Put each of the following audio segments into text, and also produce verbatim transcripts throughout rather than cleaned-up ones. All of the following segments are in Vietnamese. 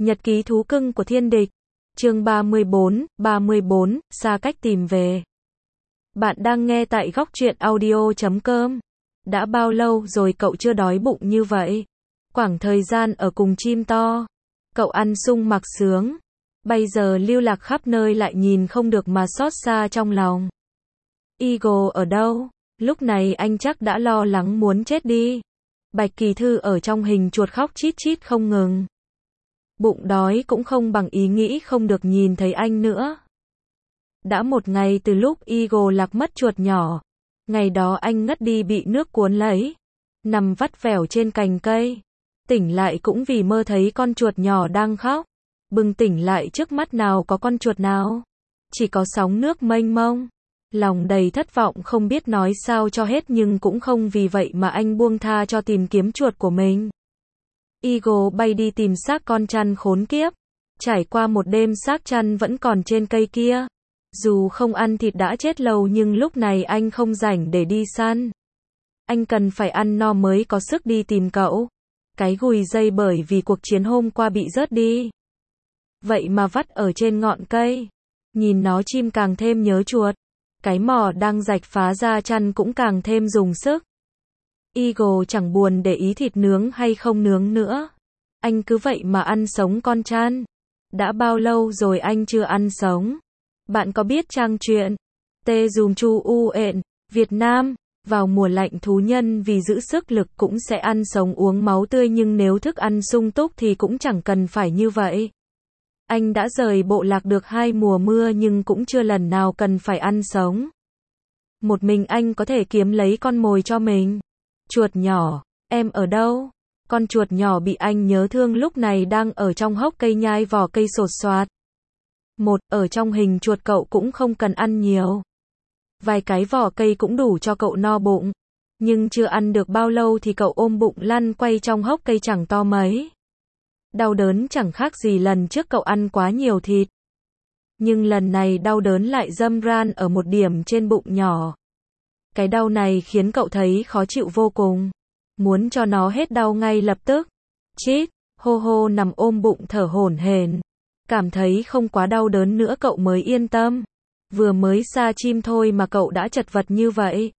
Nhật ký thú cưng của thiên địch. Chương ba mươi bốn, ba mươi bốn, xa cách tìm về. Bạn đang nghe tại góc truyện audio chấm com. Đã bao lâu rồi cậu chưa đói bụng như vậy? Quãng thời gian ở cùng chim to, cậu ăn sung mặc sướng. Bây giờ lưu lạc khắp nơi lại nhìn không được mà xót xa trong lòng. Eagle ở đâu? Lúc này anh chắc đã lo lắng muốn chết đi. Bạch Kỳ Thư ở trong hình chuột khóc chít chít không ngừng. Bụng đói cũng không bằng ý nghĩ không được nhìn thấy anh nữa. Đã một ngày từ lúc Eagle lạc mất chuột nhỏ. Ngày đó anh ngất đi bị nước cuốn lấy. Nằm vắt vẻo trên cành cây. Tỉnh lại cũng vì mơ thấy con chuột nhỏ đang khóc. Bừng tỉnh lại trước mắt nào có con chuột nào. Chỉ có sóng nước mênh mông. Lòng đầy thất vọng không biết nói sao cho hết nhưng cũng không vì vậy mà anh buông tha cho tìm kiếm chuột của mình. Eagle bay đi tìm xác con chăn khốn kiếp. Trải qua một đêm xác chăn vẫn còn trên cây kia. Dù không ăn thịt đã chết lâu nhưng lúc này anh không rảnh để đi săn. Anh cần phải ăn no mới có sức đi tìm cậu. Cái gùi dây bởi vì cuộc chiến hôm qua bị rớt đi. Vậy mà vắt ở trên ngọn cây. Nhìn nó chim càng thêm nhớ chuột. Cái mỏ đang rạch phá ra chăn cũng càng thêm dùng sức. Eagle chẳng buồn để ý thịt nướng hay không nướng nữa. Anh cứ vậy mà ăn sống con chăn. Đã bao lâu rồi anh chưa ăn sống? Bạn có biết trang truyện Tê Dùm Chu U Ện, Việt Nam, vào mùa lạnh thú nhân vì giữ sức lực cũng sẽ ăn sống uống máu tươi nhưng nếu thức ăn sung túc thì cũng chẳng cần phải như vậy. Anh đã rời bộ lạc được hai mùa mưa nhưng cũng chưa lần nào cần phải ăn sống. Một mình anh có thể kiếm lấy con mồi cho mình. Chuột nhỏ, em ở đâu? Con chuột nhỏ bị anh nhớ thương lúc này đang ở trong hốc cây nhai vỏ cây sột soạt. Một, ở trong hình chuột cậu cũng không cần ăn nhiều. Vài cái vỏ cây cũng đủ cho cậu no bụng. Nhưng chưa ăn được bao lâu thì cậu ôm bụng lăn quay trong hốc cây chẳng to mấy. Đau đớn chẳng khác gì lần trước cậu ăn quá nhiều thịt. Nhưng lần này đau đớn lại râm ran ở một điểm trên bụng nhỏ. Cái đau này khiến cậu thấy khó chịu vô cùng. Muốn cho nó hết đau ngay lập tức. Chít, hô hô nằm ôm bụng thở hổn hển. Cảm thấy không quá đau đớn nữa cậu mới yên tâm. Vừa mới xa chim thôi mà cậu đã chật vật như vậy.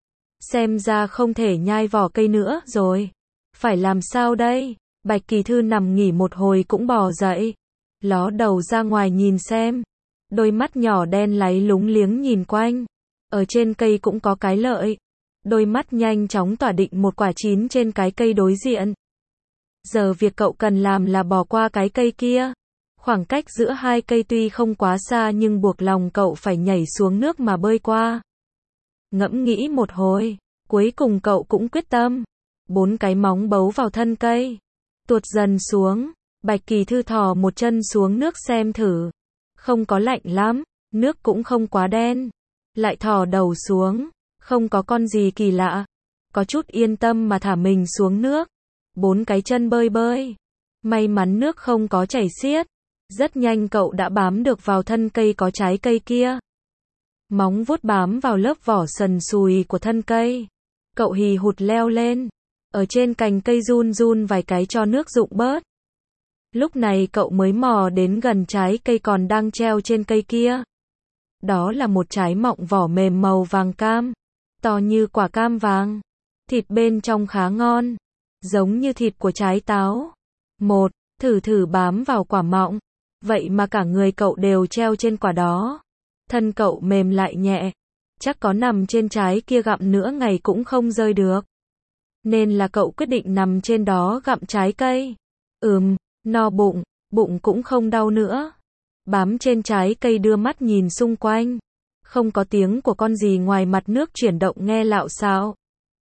Xem ra không thể nhai vỏ cây nữa rồi. Phải làm sao đây? Bạch Kỳ Thư nằm nghỉ một hồi cũng bò dậy. Ló đầu ra ngoài nhìn xem. Đôi mắt nhỏ đen láy lúng liếng nhìn quanh. Ở trên cây cũng có cái lợi. Đôi mắt nhanh chóng tỏa định một quả chín trên cái cây đối diện. Giờ việc cậu cần làm là bỏ qua cái cây kia. Khoảng cách giữa hai cây tuy không quá xa nhưng buộc lòng cậu phải nhảy xuống nước mà bơi qua. Ngẫm nghĩ một hồi, cuối cùng cậu cũng quyết tâm. Bốn cái móng bấu vào thân cây. Tuột dần xuống, Bạch Kỳ Thư thò một chân xuống nước xem thử. Không có lạnh lắm, nước cũng không quá đen. Lại thò đầu xuống, không có con gì kỳ lạ. Có chút yên tâm mà thả mình xuống nước. Bốn cái chân bơi bơi. May mắn nước không có chảy xiết. Rất nhanh cậu đã bám được vào thân cây có trái cây kia. Móng vuốt bám vào lớp vỏ sần sùi của thân cây. Cậu hì hụt leo lên. Ở trên cành cây run run vài cái cho nước rụng bớt. Lúc này cậu mới mò đến gần trái cây còn đang treo trên cây kia. Đó là một trái mọng vỏ mềm màu vàng cam. To như quả cam vàng. Thịt bên trong khá ngon. Giống như thịt của trái táo. Một, thử thử bám vào quả mọng. Vậy mà cả người cậu đều treo trên quả đó. Thân cậu mềm lại nhẹ. Chắc có nằm trên trái kia gặm nữa ngày cũng không rơi được. Nên là cậu quyết định nằm trên đó gặm trái cây. Ừm, no bụng, bụng cũng không đau nữa. Bám trên trái cây đưa mắt nhìn xung quanh. Không có tiếng của con gì ngoài mặt nước chuyển động nghe lạo xạo.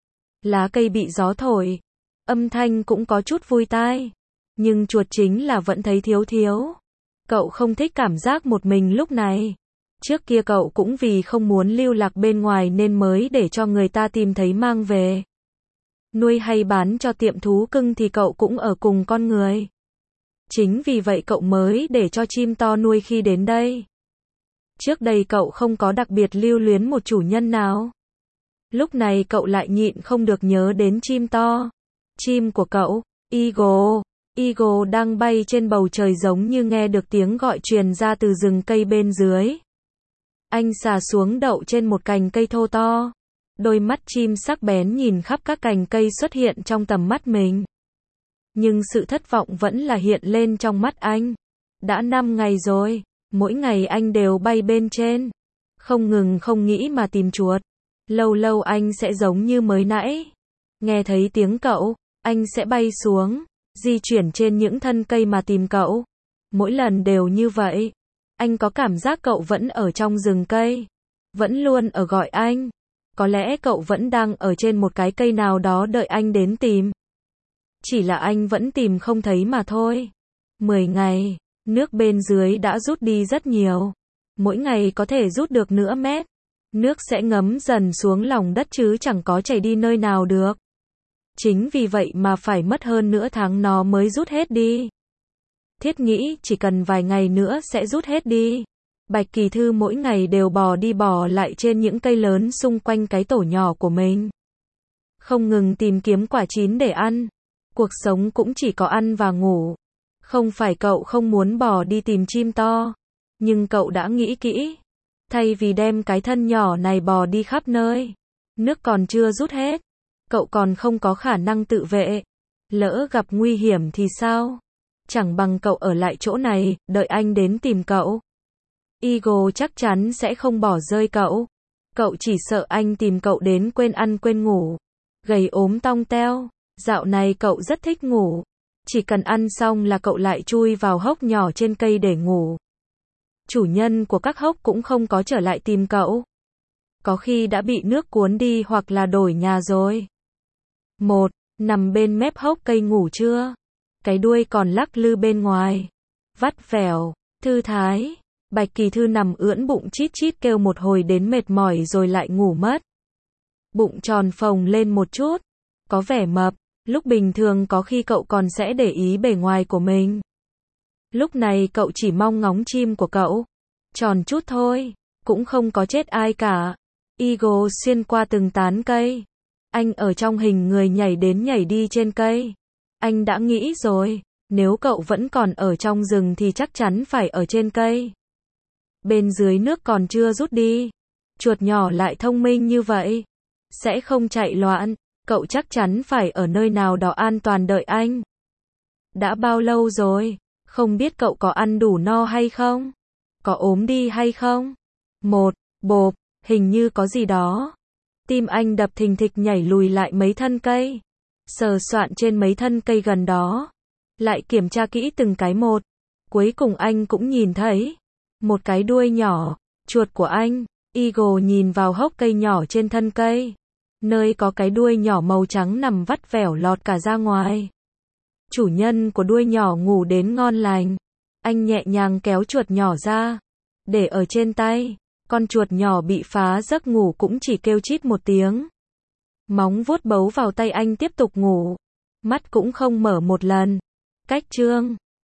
Lá cây bị gió thổi. Âm thanh cũng có chút vui tai. Nhưng chuột chính là vẫn thấy thiếu thiếu. Cậu không thích cảm giác một mình lúc này. Trước kia cậu cũng vì không muốn lưu lạc bên ngoài nên mới để cho người ta tìm thấy mang về. Nuôi hay bán cho tiệm thú cưng thì cậu cũng ở cùng con người. Chính vì vậy cậu mới để cho chim to nuôi khi đến đây. Trước đây cậu không có đặc biệt lưu luyến một chủ nhân nào. Lúc này cậu lại nhịn không được nhớ đến chim to. Chim của cậu, Eagle. Eagle đang bay trên bầu trời giống như nghe được tiếng gọi truyền ra từ rừng cây bên dưới. Anh xà xuống đậu trên một cành cây thô to. Đôi mắt chim sắc bén nhìn khắp các cành cây xuất hiện trong tầm mắt mình. Nhưng sự thất vọng vẫn là hiện lên trong mắt anh. Đã năm ngày rồi, mỗi ngày anh đều bay bên trên. Không ngừng không nghĩ mà tìm chuột. Lâu lâu anh sẽ giống như mới nãy. Nghe thấy tiếng cậu, anh sẽ bay xuống, di chuyển trên những thân cây mà tìm cậu. Mỗi lần đều như vậy. Anh có cảm giác cậu vẫn ở trong rừng cây. Vẫn luôn ở gọi anh. Có lẽ cậu vẫn đang ở trên một cái cây nào đó đợi anh đến tìm. Chỉ là anh vẫn tìm không thấy mà thôi. Mười ngày, nước bên dưới đã rút đi rất nhiều. Mỗi ngày có thể rút được nửa mét. Nước sẽ ngấm dần xuống lòng đất chứ chẳng có chảy đi nơi nào được. Chính vì vậy mà phải mất hơn nửa tháng nó mới rút hết đi. Thiết nghĩ chỉ cần vài ngày nữa sẽ rút hết đi. Bạch Kỳ Thư mỗi ngày đều bò đi bò lại trên những cây lớn xung quanh cái tổ nhỏ của mình. Không ngừng tìm kiếm quả chín để ăn. Cuộc sống cũng chỉ có ăn và ngủ. Không phải cậu không muốn bò đi tìm chim to. Nhưng cậu đã nghĩ kỹ. Thay vì đem cái thân nhỏ này bò đi khắp nơi. Nước còn chưa rút hết. Cậu còn không có khả năng tự vệ. Lỡ gặp nguy hiểm thì sao? Chẳng bằng cậu ở lại chỗ này, đợi anh đến tìm cậu. Eagle chắc chắn sẽ không bỏ rơi cậu. Cậu chỉ sợ anh tìm cậu đến quên ăn quên ngủ. Gầy ốm tong teo. Dạo này cậu rất thích ngủ. Chỉ cần ăn xong là cậu lại chui vào hốc nhỏ trên cây để ngủ. Chủ nhân của các hốc cũng không có trở lại tìm cậu. Có khi đã bị nước cuốn đi hoặc là đổi nhà rồi. Một, nằm bên mép hốc cây ngủ chưa? Cái đuôi còn lắc lư bên ngoài. Vắt vẻo, thư thái. Bạch Kỳ Thư nằm ưỡn bụng chít chít kêu một hồi đến mệt mỏi rồi lại ngủ mất. Bụng tròn phồng lên một chút. Có vẻ mập. Lúc bình thường có khi cậu còn sẽ để ý bề ngoài của mình. Lúc này cậu chỉ mong ngóng chim của cậu. Tròn chút thôi. Cũng không có chết ai cả. Eagle xuyên qua từng tán cây. Anh ở trong hình người nhảy đến nhảy đi trên cây. Anh đã nghĩ rồi. Nếu cậu vẫn còn ở trong rừng thì chắc chắn phải ở trên cây. Bên dưới nước còn chưa rút đi. Chuột nhỏ lại thông minh như vậy. Sẽ không chạy loạn. Cậu chắc chắn phải ở nơi nào đó an toàn đợi anh. Đã bao lâu rồi? Không biết cậu có ăn đủ no hay không? Có ốm đi hay không? Một, bộp, hình như có gì đó. Tim anh đập thình thịch nhảy lùi lại mấy thân cây. Sờ soạn trên mấy thân cây gần đó. Lại kiểm tra kỹ từng cái một. Cuối cùng anh cũng nhìn thấy. Một cái đuôi nhỏ. Chuột của anh. Eagle nhìn vào hốc cây nhỏ trên thân cây. Nơi có cái đuôi nhỏ màu trắng nằm vắt vẻo lọt cả ra ngoài. Chủ nhân của đuôi nhỏ ngủ đến ngon lành. Anh nhẹ nhàng kéo chuột nhỏ ra. Để ở trên tay. Con chuột nhỏ bị phá giấc ngủ cũng chỉ kêu chít một tiếng. Móng vuốt bấu vào tay anh tiếp tục ngủ. Mắt cũng không mở một lần. Cách chương